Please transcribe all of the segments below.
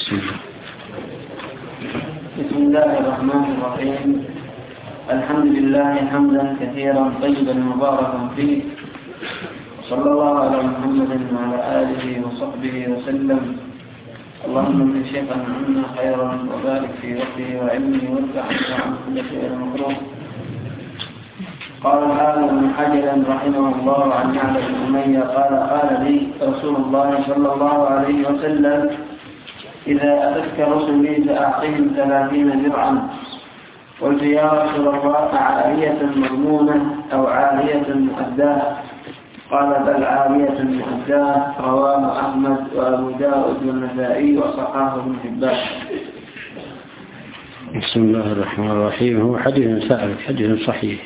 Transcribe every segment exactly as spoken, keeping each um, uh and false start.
بسم الله. بسم الله الرحمن الرحيم. الحمد لله حمدا كثيرا طيبا مباركا فيه، صلى الله على محمد وعلى آله وصحبه وسلم. اللهم من شيخنا عنا خيرا وبارك في وقته وعلمه وارفع عن كل شيء مكروه. قال الحافظ ابن حجر رحمه الله عن يعلى بن أمية قال قال لي رسول الله صلى الله عليه وسلم: إذا أتتك رسلي فأعطهم ثلاثين درعا. قلت: يا رسول الله عارية مضمونة أو عارية مؤداة؟ قال: بل عارية مؤداة. رواه أحمد وأبو داود والنسائي وصححه ابن حبان. بسم الله الرحمن الرحيم. هو حديث ثابت، حديث صحيح.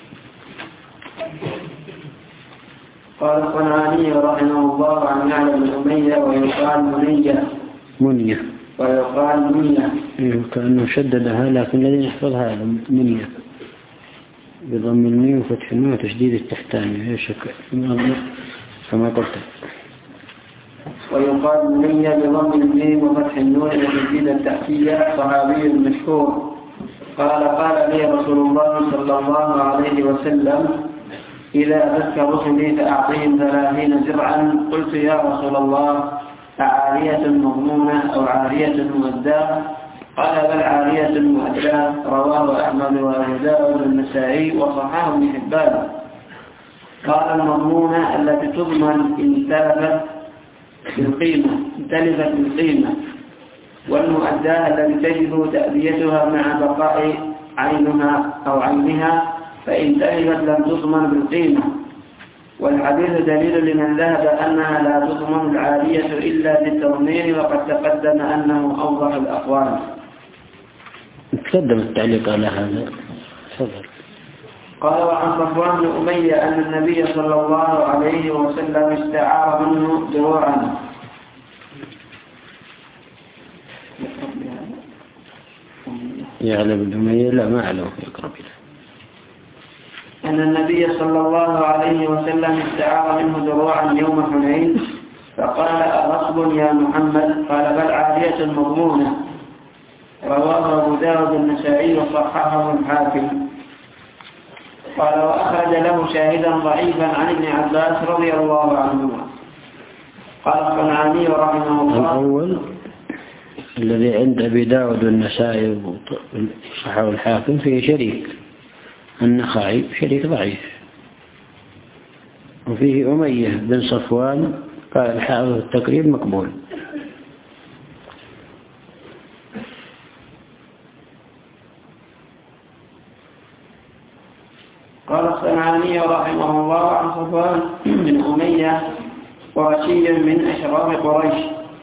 قال الصنعاني رحمه الله عن يعلى بن أمية ويقال منية منية ويقال منية كأنه شددها، لكن الذين يحفظها منية بضم الميم وفتح النون وتشديد التحتاني شك كما قلت. ويقال منية بضم الميم وفتح النون وتشديد التحتية. صحابي مشهور قال: قال لي رسول الله صلى الله عليه وسلم: إذا أتتك رسلي فأعطهم ثلاثين درعا. قلت: يا رسول الله عارية مضمونة أو عارية مؤداة؟ قال: بل عارية مؤداة. رواه أحمد وأبو داود والنسائي وصححه ابن حبان. قال: المضمونة التي تضمن إن تلفت بالقيمة إن تلفت بالقيمة، والمؤداة التي تجب تأديتها مع بقاء عينها أو عينها، فإن تلفت لم تضمن بالقيمة. والحديث دليل لمن ذهب أنها لا تضمن العارية إلا بالتضمين، وقد تقدم أنه أوضح الأقوال. تقدم التعليق على هذا. تفضل. قال: وعن صفوان بن أمية أن النبي صلى الله عليه وسلم استعار منه دروعا. يعلى بن أمية لا ما أعلم يقرب إليه. أن النبي صلى الله عليه وسلم استعار منه دروعا يوم حنين، فقال: أغصب يا محمد؟ قال: بل عارية مضمونة. رواه أبو داود النسائي وصححه الحاكم. قال: وأخرج له شاهدا ضعيفا عن ابن عباس رضي الله عنهما. قال الصنعاني رحمه الله: الأول الذي عند أبي داود والنسائي وصححه الحاكم فيه شريك النخعي، شريك ضعيف، وفيه أمية بن صفوان قال الحافظ التقريب مقبول. قال الصنعاني رحمه الله عن صفوان بن أمية قرشي من أشراف قريش،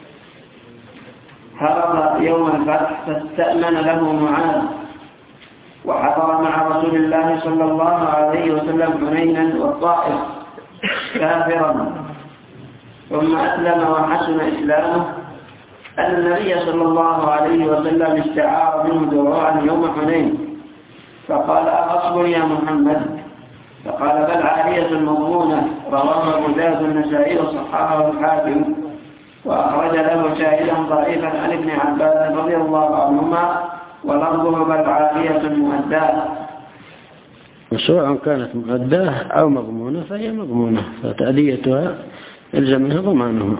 هرب يوم الفتح فاستأمن له معاذ، وحضر مع رسول الله صلى الله عليه وسلم حنينا والطائف كافرا، ثم أسلم وحسن إسلامه. أن النبي صلى الله عليه وسلم استعار منه دروعا يوم حنين، فقال: أغصب يا محمد؟ فقال: بل عارية مضمونة. رواه أبو داود النسائي وصححه الحاكم، وأخرج له شاهدا ضعيفا عن ابن عباس رضي الله عنهما، ولفظه: بل عارية مؤداة. وسواء كانت مؤداة أو مضمونة فهي مضمونة، فتأديتها يلزمها ضمانها،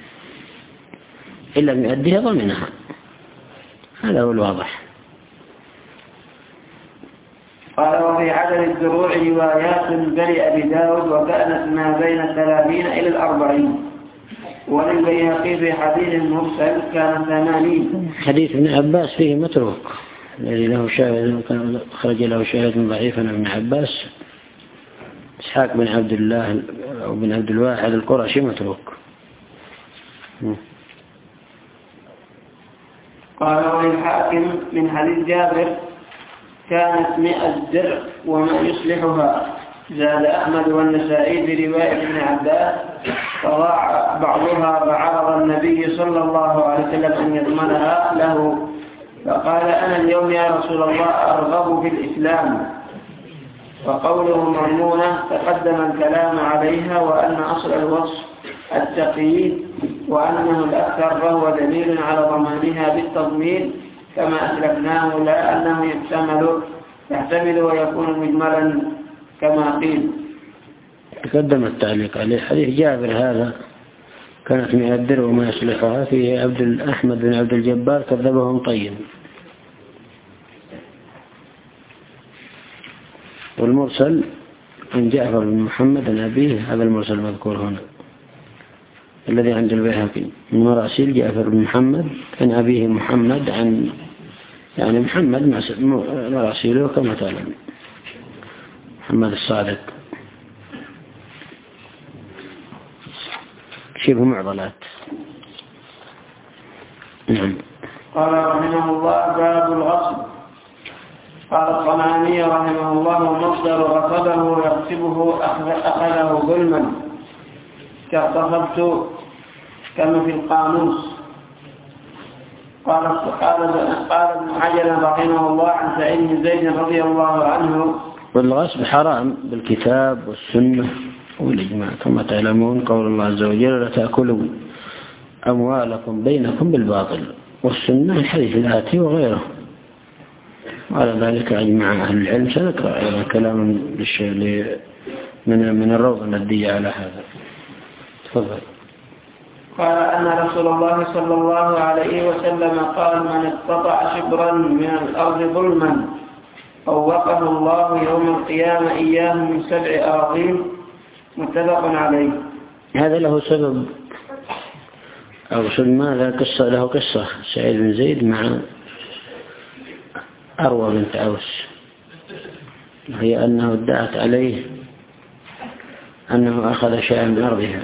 إن لم يؤديها ضمنها. هذا هو الواضح. قال: وفي عدد الدروع روايات لأبي داود، وكانت ما بين الثلاثين إلى الأربعين. وللبيهقي في حديث مرسل كان ثمانين. حديث ابن عباس فيه متروك، الذي له شاهد كان خرج له شاهد ضعيف عن ابن عباس. إسحاق بن عبد الله أو بن عبد الواحد القرشي متروك. قال: وللحاكم من حديث جابر كانت مئة درع وما يصلحها. زاد أحمد والنسائي برواية ابن عباس: فضاع بعضها فعرض النبي صلى الله عليه وسلم أن يضمنها له، فقال: أنا اليوم يا رسول الله أرغب في الإسلام. وقوله مضمونة تقدم الكلام عليها، وأن أصل الوصف التقييد وأنه الأكثر فهو دليل على ضمانها بالتضمين كما أسلفناه، لا أنه يحتمل يحتمل ويكون مجملا كما قيل. تقدم التعليق عليه حديث جابر هذا كانت مئة درهم وما يصلحها في عبد أحمد بن عبد الجبار كذبهم طيب. والمرسل عن جعفر بن محمد عن أبيه، هذا المرسل المذكور هنا الذي عند البيهقي من مراسيل جعفر بن محمد عن أبيه محمد عن يعني محمد مراسيله كما تعلم محمد الصادق شبه معضلات. نعم. قال رحمه الله باب الغصب. قال الصنعاني رحمه الله مصدر غصبه يغصبه أخذه ظلما كاغتصبت كما في القاموس. قال قال ابن حجر رحمه الله عن سعيد بن زيد رضي الله عنه والغصب حرام بالكتاب والسنة والإجماع كما تعلمون قول الله عز وجل لا تأكلوا أموالكم بينكم بالباطل، والسنة الحديث الآتي وغيره. وعلى ذلك أجمع أهل العلم. سنقرأ أيضا كلام من من الروض الندية على هذا. تفضل. قال أن رسول الله صلى الله عليه وسلم قال من اقتطع شبرا من الأرض ظلما طوقه الله يوم القيامة إياه من سبع أراضين متفق عليه. هذا له سبب أو سبب ماذا؟ قصة له قصة سعيد بن زيد مع أروى بنت عوس، هي أنه ادعت عليه أنه أخذ شيئا من أرضها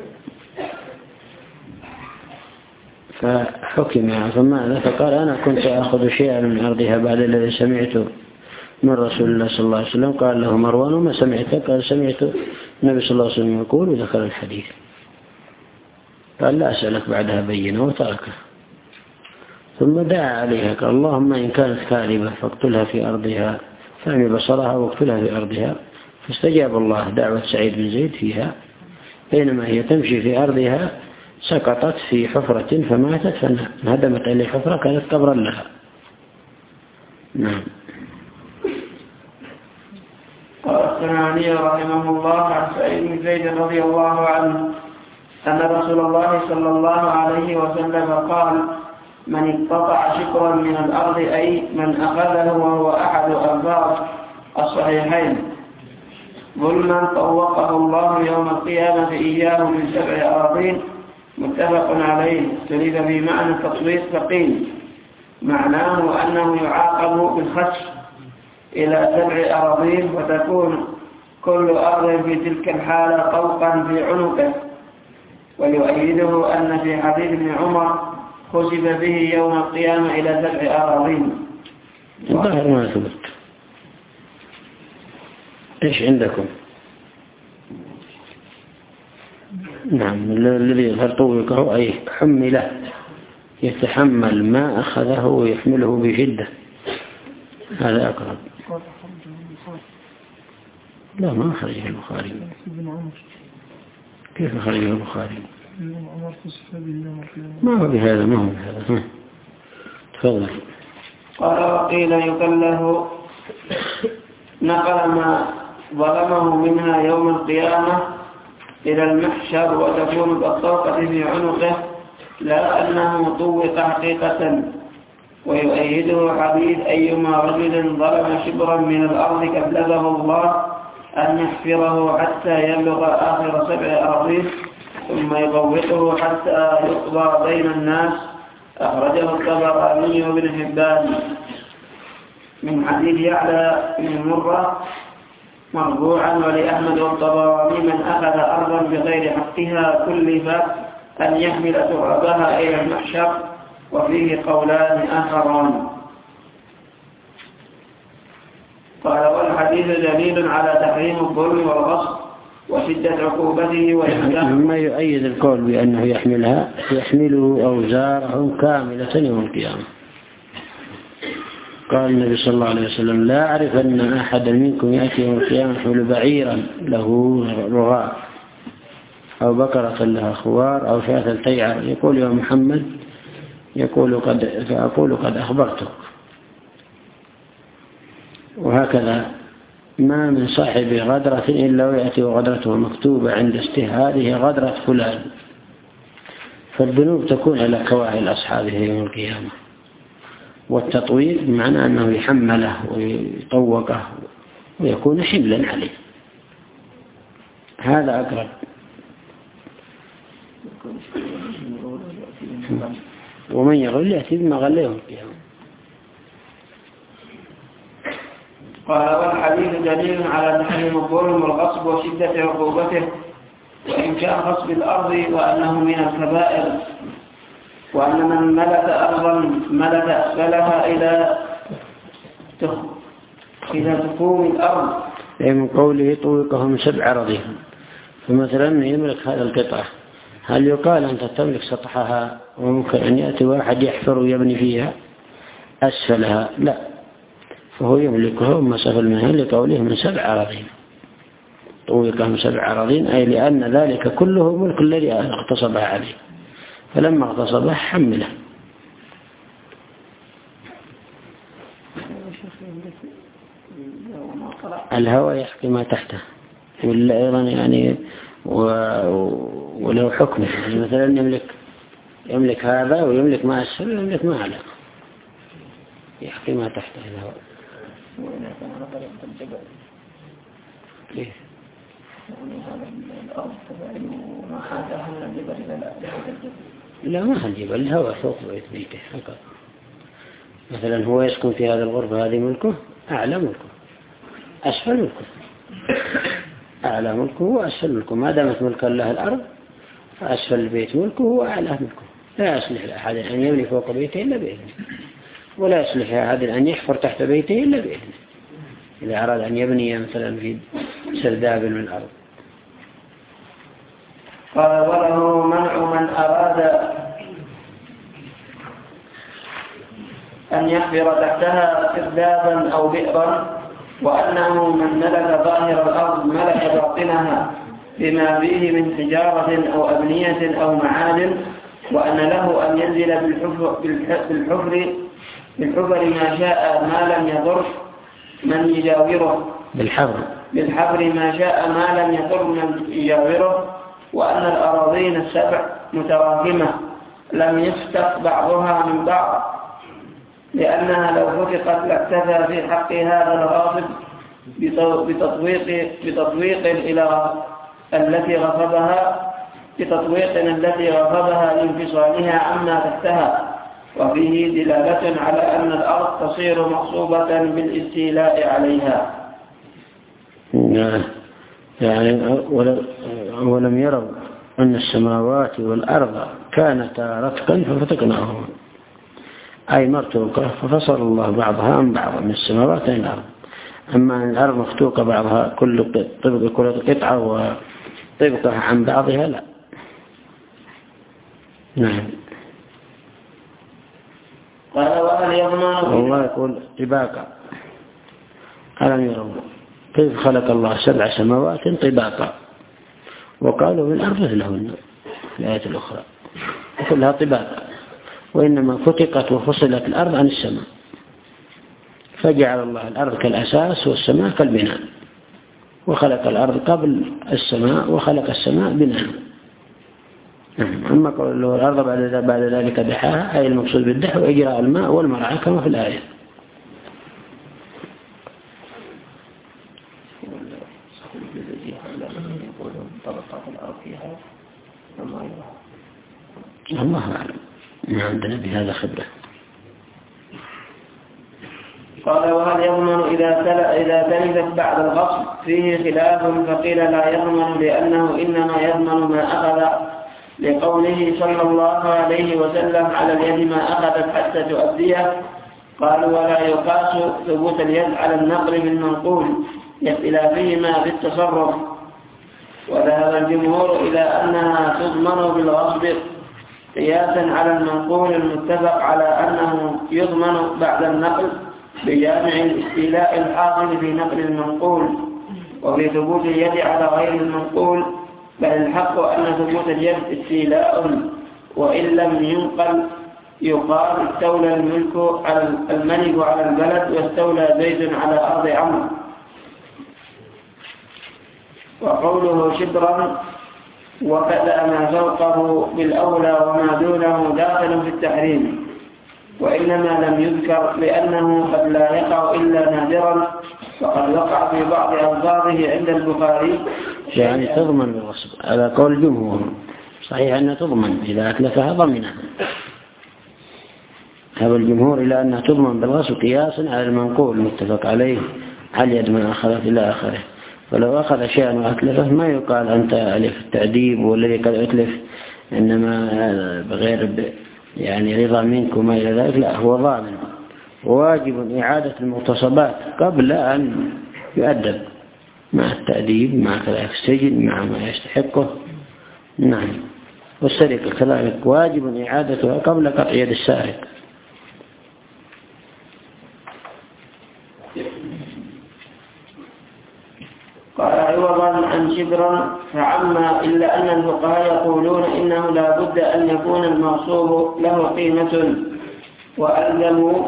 فحكم فماذا؟ فقال أنا كنت أخذ شيئا من أرضها بعد الذي سمعته من رسول الله صلى الله عليه وسلم. قال له مروان وما سمعت؟ قال سمعت النبي صلى الله عليه وسلم يقول ودخل الحديث. قال لا أسألك بعدها بينه وتركه. ثم دعا عليها قال اللهم إن كانت كاذبة فاقتلها في أرضها فأمي بصرها واقتلها في أرضها. فاستجاب الله دعوة سعيد بن زيد فيها، بينما هي تمشي في أرضها سقطت في حفرة فماتت فانهدمت عليه حفرة كانت قبرا لها. نعم. قال الصنعاني رحمه الله عن سعيد بن زيد رضي الله عنه أن رسول الله صلى الله عليه وسلم قال من اقتطع شبرا من الأرض أي من أخذه وهو أحد ألفاظ الصحيحين ظلما طوقه الله يوم القيامة إياه من سبع أراضين متفق عليه. اختلف في معنى التطويق فقيل معناه أنه يعاقب بالخسف إلى سبع أراضين وتكون كل أرض في تلك الحالة طوقا في عنقه. ويؤيده أن في حديث ابن عمر خسف به يوم القيامة إلى سبع أراضين. الظاهر ما ثبت. إيش عندكم؟ نعم الذي يظهر طوقه أي حمله يتحمل ما أخذه ويحمله بشدة، هذا أقرب. لا ما خرجه البخاري. كيف خرجه البخاري؟ ما هو بهذا ما هو بهذا. تفضل. قال وقيل يكله نقل ما ظلمه منها يوم القيامة إلى المحشر وتكون كالطوقة في عنقه لا أنه طوق حقيقة. ويؤيده حديث أيما رجل ظلم شبرا من الأرض كبلغه الله أن يحفره حتى يبلغ آخر سبع أراضين ثم يطوقه حتى يقضى بين الناس. أخرجه الطبراني وابن حبان من حديث يعلى بن مرة مرفوعا ولأحمد والطبراني من أخذ أرضا بغير حقها كلف أن يحمل ترابها إلى المحشر. وفيه قولان آخران. قال والحديث دليل على تحريم الظلم والغصب وشدة عقوبته والإملاق. مما يؤيد القول بأنه يحملها يحمله أوزارهم كاملة يوم القيامة. قال النبي صلى الله عليه وسلم لا أعرف أن أحدا منكم يأتي يوم القيامة يحمل بعيرا له رغاء أو بقرة لها خوار أو شاة تيعر يقول يا محمد يقول قد فأقول قد أخبرتك. وهكذا ما من صاحب غدرة إلا ويأتي غدرته مكتوبة عند استهاده غدرة فلان. فالذنوب تكون على كواهل أصحابه يوم القيامة. والتطويل بمعنى أنه يحمله ويطوقه ويكون حملا عليه. هذا أقرب. ومن يغل يأتي بما غل يوم القيامة. قال والحديث دليل على تحريم الظلم والغصب وشدة عقوبته وإن كان غصب الأرض وأنه من الكبائر وأن من ملك أرضا ملك أسفلها إلى إلى تقوم الأرض. من قوله طوقهم سبع رضيهم. فمثلا يملك هذا القطعة هل يقال أنت تملك سطحها وممكن أن يأتي واحد يحفر ويبني فيها أسفلها؟ لا، فهو يملكه مسافة المهن لقوله من سبع أراضين. طوقهم سبع أراضين أي لأن ذلك كله ملك الذي اغتصبها عليه، فلما اغتصبها حمله. الهوى يحكي ما تحته ولا أيضا يعني ولو حكمه، يعني مثلا يملك يملك هذا ويملك ما أسفل ويملك ما أعلى، يحكي ما تحته الهوى. ليه؟ لا ما الجبل، الهوى فوق بيت بيته فقط. مثلا هو يسكن في هذا الغرفة هذه ملكه، أعلى ملكه أسفل ملكه، أعلى ملكه وأسفل ملكه. ما دامت ملك الله الأرض فأسفل البيت ملكه وأعلى ملكه. لا يصلح لأحد أن يبني فوق بيته إلا بإذنه، ولا يصلح لأحد أن يحفر تحت بيته إلا بإذنه إذا أراد أن يبني مثلا في سرداب من الأرض. قال وله منع من أراد أن يحفر تحتها سردابا أو بئرا، وأنه من ملك ظاهر الأرض ملك باطنها بما فيه من حجارة أو أبنية أو معادن، وأن له أن ينزل بالحفر, بالحفر, بالحفر ما شاء ما لم يضر من يجاوره بالحفر بالحفر ما شاء ما لم يضر من يجاوره، وأن الأراضين السبع متراكمة لم يفتق بعضها من بعض، لأنها لو فتقت لاكتفى في حق هذا الغاصب بتطويق بتطويق إلى التي غصبها بتطويق التي غصبها لانفصالها عما تحتها. وفيه دلالة على أن الأرض تصير مغصوبة بالاستيلاء عليها. يعني ولم يروا أن السماوات والأرض كانتا رتقا ففتقناهما، أي مرتوقة ففصل الله بعضها عن بعض من السماوات إلى الأرض. أما أن الأرض مفتوقة بعضها كل طبق كل قطعة وطبقها عن بعضها لا. نعم. قال وهل يضمن الله يقول طباقا، ألم يروا كيف خلق الله سبع سماوات طباقا وقالوا من الأرض مثلهن في الآية الأخرى كلها طباقا، وإنما فتقت وفصلت الأرض عن السماء، فجعل الله الأرض كالأساس والسماء كالبناء، وخلق الأرض قبل السماء وخلق السماء بناء. أما قول له الأرض بعد ذلك دحاها، أي المقصود بالدح وإجراء الماء والمرعى كما في الآية. الله أعلم، ما عندنا بهذا خبرة. قال وهل يضمن إذا إذا تلفت بعد الغصب؟ فيه خلاف، فقيل لا يضمن لأنه إنما يضمن ما أخذ، لقوله صلى الله عليه وسلم على اليد ما أخذت حتى تؤديه. قالوا ولا يقاس ثبوت اليد على النقل من منقول لاختلافهما في التصرف، وذهب الجمهور إلى أنها تضمن بالغصب قياسا على المنقول المتفق على أنه يضمن بعد النقل بجامع الاستيلاء الحاصل في نقل المنقول. وفي ثبوت اليد على غير المنقول بل الحق أن ثبوت اليد استيلاء، وإن لم ينقل يقال استولى الملك على الملك على البلد واستولى زيد على أرض عمرو. وقوله شبرا وكذا ما فوقه بالأولى وما دونه داخل في التحريم، وإنما لم يذكر لأنه قد لا يقع إلا نادرا، وقد وقع في بعض ألفاظه عند البخاري. يعني تضمن بالغصب على قول الجمهور، صحيح أنها تضمن إذا أتلفها ضمنها، هذا الجمهور إلى أنها تضمن بالغصب قياسا على المنقول متفق عليه على يد من أخذت إلى آخره. فلو أخذ شيئا وأتلفه ما يقال أنت ألف التأديب والذي قد أتلف إنما بغير يعني رضا منك وما إلى ذلك، لا، هو ضامن، وواجب إعادة المغتصبات قبل أن يؤدب مع التأديب مع كذلك السجن مع ما يستحقه. نعم. والسرقة كذلك واجب إعادتها قبل قطع يد السارق. قال عوضا عن شبرا فعما، إلا أن الفقهاء يقولون إنه لا بد أن يكون المغصوب له قيمة، وألزموا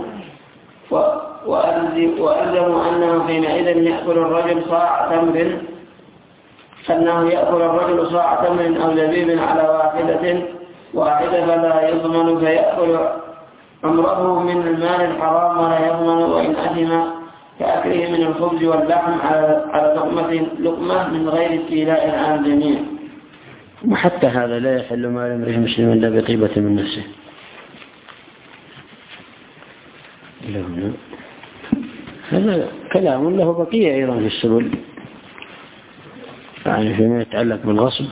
وألزموا أنه حينئذ يأكل الرجل صاع تمر أنه يأكل الرجل صاع تمر أو زبيب على واحدة واحدة فلا يضمن، فيأكل عمره من المال الحرام ولا يضمن، وإن أثم كأكله من الخبز واللحم على لقمة لقمة من غير استيلاء على الجميع. وحتى هذا لا يحل مال امرئ مسلم إلا بطيبة من نفسه. هذا كلام له بقية أيضا في السبل، يعني فيما يتعلق بالغصب،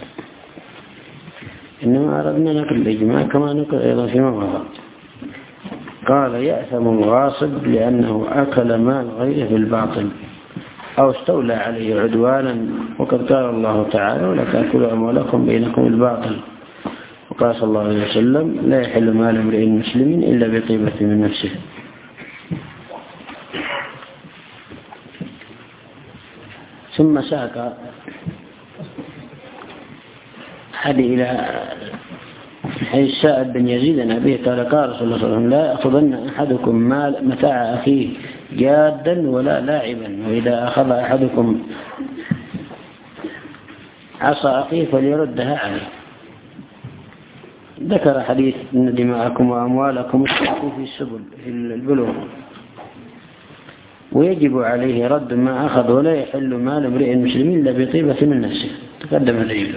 إنما أردنا نقل الإجماع كما نقل أيضا فيما مضى. قال يأثم الغاصب لأنه أكل مال غيره بالباطل أو استولى عليه عدوانا، وقد قال الله تعالى ولا تأكلوا أموالكم بينكم بالباطل، وقال صلى الله عليه وسلم لا يحل مال امرئ مسلم إلا بطيبة من نفسه. ثم ساق حد إلى حيث سائب بن يزيد عن أبيه قال قال رسول الله صلى الله عليه وسلم لا يأخذن أحدكم مال متاع أخيه جادا ولا لاعبا، وإذا أخذ أحدكم عصا أخيه فليردها عليه. ذكر حديث إن دماءكم وأموالكم اشتركوا في السبل في البلوغ، ويجب عليه رد ما أخذ، ولا يحل مال امرئ مسلم إلا بطيبة من نفسه، تقدم دليله.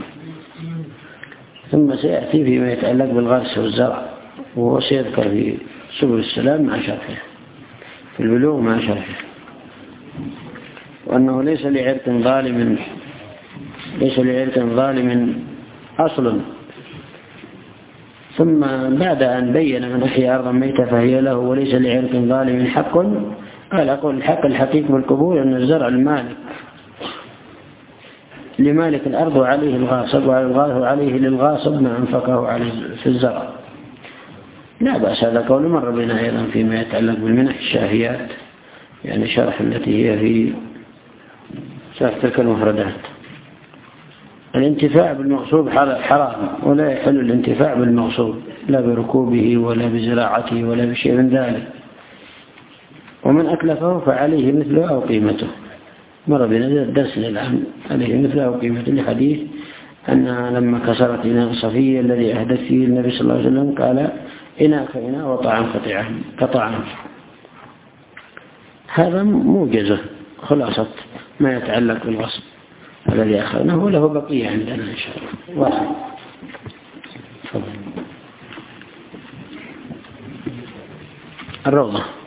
ثم سيأتي فيما يتعلق بالغرس والزرع، وهو سيذكر في سبل السلام مع شرحه، في البلوغ مع شرحه، وأنه ليس لعرق ظالم ليس لعرق ظالم أصل. ثم بعد أن بين من أحيا أرضا ميتة فهي له وليس لعرق ظالم حق، قال أقول الحق الحقيقي بالقبول أن الزرع المالك لمالك الأرض وعليه الغاصب، وعليه للغاصب ما أنفقه عليه في الزرع. لا بأس، هذا قول مر بنا أيضا فيما يتعلق بالمنح الشافيات، يعني شرح التي هي في شرح تلك المفردات. الانتفاع بالمغصوب حرام، ولا يحل الانتفاع بالمغصوب لا بركوبه ولا بزراعته ولا بشيء من ذلك، ومن أتلفه فعليه مثله أو قيمته. مر بنا الدرس الآن عليه مثله أو قيمته، لحديث أنها لما كسرت إناء صفية الذي أهدت فيه النبي صلى الله عليه وسلم قال إناء كإناء وطعام كطعام. هذا موجزة خلاصة ما يتعلق بالغصب الذي أخذناه، وله بقية عندنا إن شاء الله. واحد الروضة.